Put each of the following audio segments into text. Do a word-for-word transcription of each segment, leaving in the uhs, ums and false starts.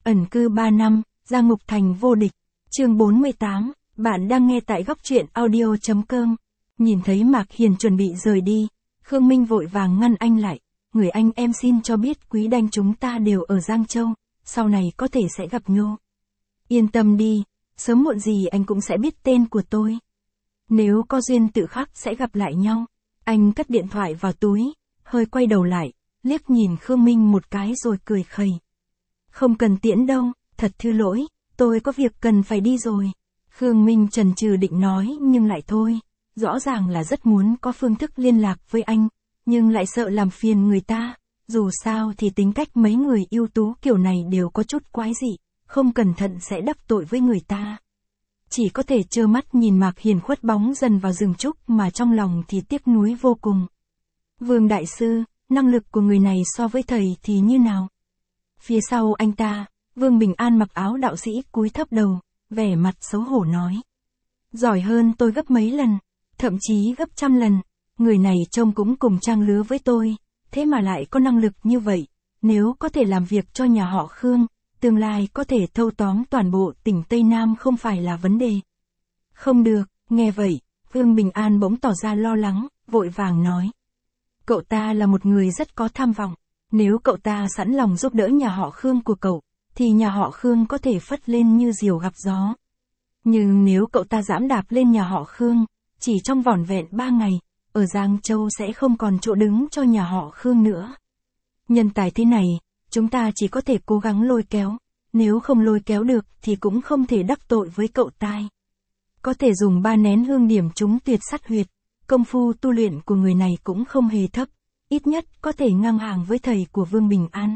Ẩn cư ba năm, ra ngục thành vô địch. Chương bốn mươi tám, bạn đang nghe tại góc truyện audio chấm com. Nhìn thấy Mạc Hiền chuẩn bị rời đi, Khương Minh vội vàng ngăn anh lại. Người anh em xin cho biết Quý Đanh chúng ta đều ở Giang Châu, sau này có thể sẽ gặp nhau. Yên tâm đi, sớm muộn gì anh cũng sẽ biết tên của tôi. Nếu có duyên tự khắc sẽ gặp lại nhau. Anh cất điện thoại vào túi, hơi quay đầu lại, liếc nhìn Khương Minh một cái rồi cười khẩy. Không cần tiễn đâu, thật thư lỗi, tôi có việc cần phải đi rồi. Khương Minh chần chừ định nói nhưng lại thôi, rõ ràng là rất muốn có phương thức liên lạc với anh, nhưng lại sợ làm phiền người ta. Dù sao thì tính cách mấy người ưu tú kiểu này đều có chút quái dị, không cẩn thận sẽ đắc tội với người ta. Chỉ có thể trơ mắt nhìn Mạc Hiền khuất bóng dần vào rừng trúc mà trong lòng thì tiếc nuối vô cùng. Vương Đại Sư, năng lực của người này so với thầy thì như nào? Phía sau anh ta, Vương Bình An mặc áo đạo sĩ cúi thấp đầu, vẻ mặt xấu hổ nói. Giỏi hơn tôi gấp mấy lần, thậm chí gấp trăm lần, người này trông cũng cùng trang lứa với tôi, thế mà lại có năng lực như vậy, nếu có thể làm việc cho nhà họ Khương, tương lai có thể thâu tóm toàn bộ tỉnh Tây Nam không phải là vấn đề. Không được, nghe vậy, Vương Bình An bỗng tỏ ra lo lắng, vội vàng nói. Cậu ta là một người rất có tham vọng, nếu cậu ta sẵn lòng giúp đỡ nhà họ Khương của cậu, thì nhà họ Khương có thể phất lên như diều gặp gió. Nhưng nếu cậu ta dẫm đạp lên nhà họ Khương, chỉ trong vỏn vẹn ba ngày, ở Giang Châu sẽ không còn chỗ đứng cho nhà họ Khương nữa. Nhân tài thế này, chúng ta chỉ có thể cố gắng lôi kéo, nếu không lôi kéo được thì cũng không thể đắc tội với cậu ta. Có thể dùng ba nén hương điểm chúng tuyệt sát huyệt, công phu tu luyện của người này cũng không hề thấp, ít nhất có thể ngang hàng với thầy của Vương Bình An.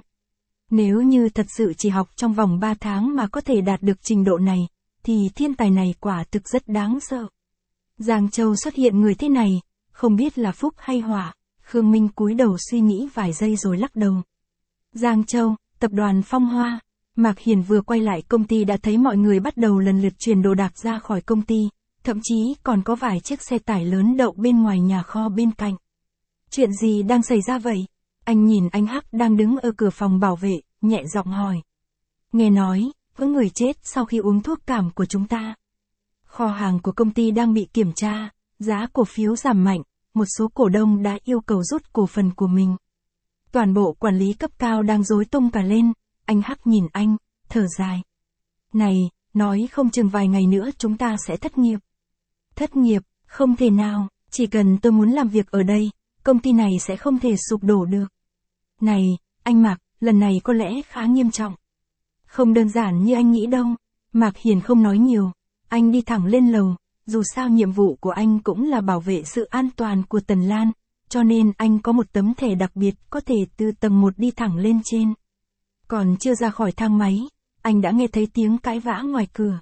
Nếu như thật sự chỉ học trong vòng ba tháng mà có thể đạt được trình độ này, thì thiên tài này quả thực rất đáng sợ. Giang Châu xuất hiện người thế này, không biết là phúc hay họa. Khương Minh cúi đầu suy nghĩ vài giây rồi lắc đầu. Giang Châu, tập đoàn Phong Hoa. Mạc Hiền vừa quay lại công ty đã thấy mọi người bắt đầu lần lượt chuyển đồ đạc ra khỏi công ty, thậm chí còn có vài chiếc xe tải lớn đậu bên ngoài nhà kho bên cạnh. Chuyện gì đang xảy ra vậy? Anh nhìn anh Hắc đang đứng ở cửa phòng bảo vệ, nhẹ giọng hỏi. Nghe nói, có người chết sau khi uống thuốc cảm của chúng ta. Kho hàng của công ty đang bị kiểm tra, giá cổ phiếu giảm mạnh, một số cổ đông đã yêu cầu rút cổ phần của mình. Toàn bộ quản lý cấp cao đang rối tung cả lên, anh Hắc nhìn anh, thở dài. Này, nói không chừng vài ngày nữa chúng ta sẽ thất nghiệp. Thất nghiệp, không thể nào, chỉ cần tôi muốn làm việc ở đây, công ty này sẽ không thể sụp đổ được. Này, anh Mạc, lần này có lẽ khá nghiêm trọng. Không đơn giản như anh nghĩ đâu. Mạc Hiền không nói nhiều, anh đi thẳng lên lầu, dù sao nhiệm vụ của anh cũng là bảo vệ sự an toàn của Tần Lan, cho nên anh có một tấm thẻ đặc biệt có thể từ tầng một đi thẳng lên trên. Còn chưa ra khỏi thang máy, anh đã nghe thấy tiếng cãi vã ngoài cửa.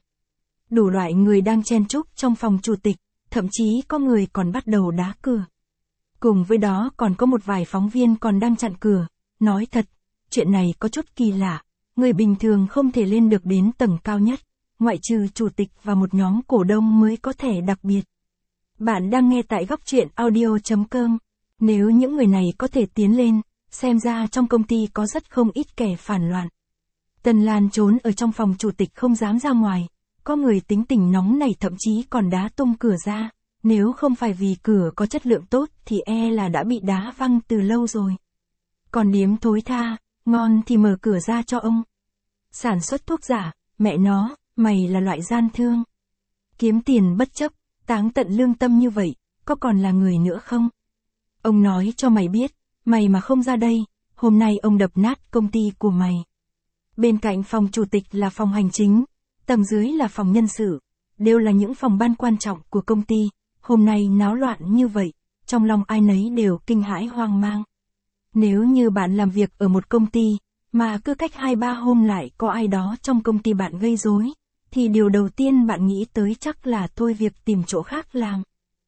Đủ loại người đang chen chúc trong phòng chủ tịch, thậm chí có người còn bắt đầu đá cửa. Cùng với đó còn có một vài phóng viên còn đang chặn cửa. Nói thật, chuyện này có chút kỳ lạ, người bình thường không thể lên được đến tầng cao nhất, ngoại trừ chủ tịch và một nhóm cổ đông mới có thẻ đặc biệt. Bạn đang nghe tại góc truyện audio chấm com. Nếu những người này có thể tiến lên, xem ra trong công ty có rất không ít kẻ phản loạn. Tần Lan trốn ở trong phòng chủ tịch không dám ra ngoài, có người tính tình nóng này thậm chí còn đá tung cửa ra, nếu không phải vì cửa có chất lượng tốt thì e là đã bị đá văng từ lâu rồi. Còn điếm thối tha, ngon thì mở cửa ra cho ông. Sản xuất thuốc giả, mẹ nó, mày là loại gian thương. Kiếm tiền bất chấp, táng tận lương tâm như vậy, có còn là người nữa không? Ông nói cho mày biết, mày mà không ra đây, hôm nay ông đập nát công ty của mày. Bên cạnh phòng chủ tịch là phòng hành chính, tầng dưới là phòng nhân sự, đều là những phòng ban quan trọng của công ty, hôm nay náo loạn như vậy, trong lòng ai nấy đều kinh hãi hoang mang. Nếu như bạn làm việc ở một công ty, mà cứ cách hai ba hôm lại có ai đó trong công ty bạn gây rối, thì điều đầu tiên bạn nghĩ tới chắc là thôi việc tìm chỗ khác làm.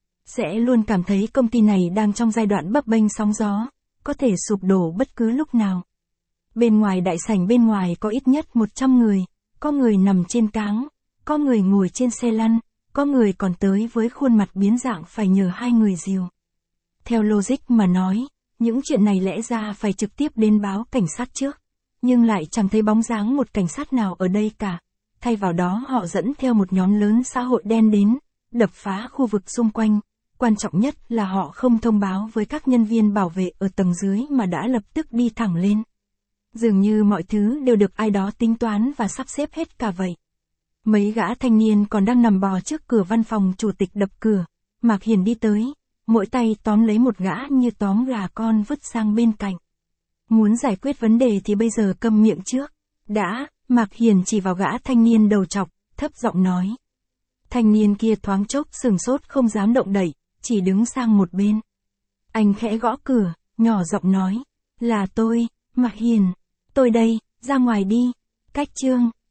Sẽ luôn cảm thấy công ty này đang trong giai đoạn bấp bênh sóng gió, có thể sụp đổ bất cứ lúc nào. Bên ngoài đại sảnh bên ngoài có ít nhất một trăm người, có người nằm trên cáng, có người ngồi trên xe lăn, có người còn tới với khuôn mặt biến dạng phải nhờ hai người dìu. Theo logic mà nói, những chuyện này lẽ ra phải trực tiếp đến báo cảnh sát trước. nhưng lại chẳng thấy bóng dáng một cảnh sát nào ở đây cả. Thay vào đó họ dẫn theo một nhóm lớn xã hội đen đến, đập phá khu vực xung quanh. Quan trọng nhất là họ không thông báo với các nhân viên bảo vệ ở tầng dưới mà đã lập tức đi thẳng lên. Dường như mọi thứ đều được ai đó tính toán và sắp xếp hết cả vậy. Mấy gã thanh niên còn đang nằm bò trước cửa văn phòng chủ tịch đập cửa. Mạc Hiền đi tới, mỗi tay tóm lấy một gã như tóm gà con vứt sang bên cạnh. Muốn giải quyết vấn đề thì bây giờ câm miệng trước. Đã, Mạc Hiền chỉ vào gã thanh niên đầu trọc, thấp giọng nói. Thanh niên kia thoáng chốc sừng sốt không dám động đậy, chỉ đứng sang một bên. Anh khẽ gõ cửa, nhỏ giọng nói. Là tôi, Mạc Hiền. Tôi đây, ra ngoài đi. Cách chương.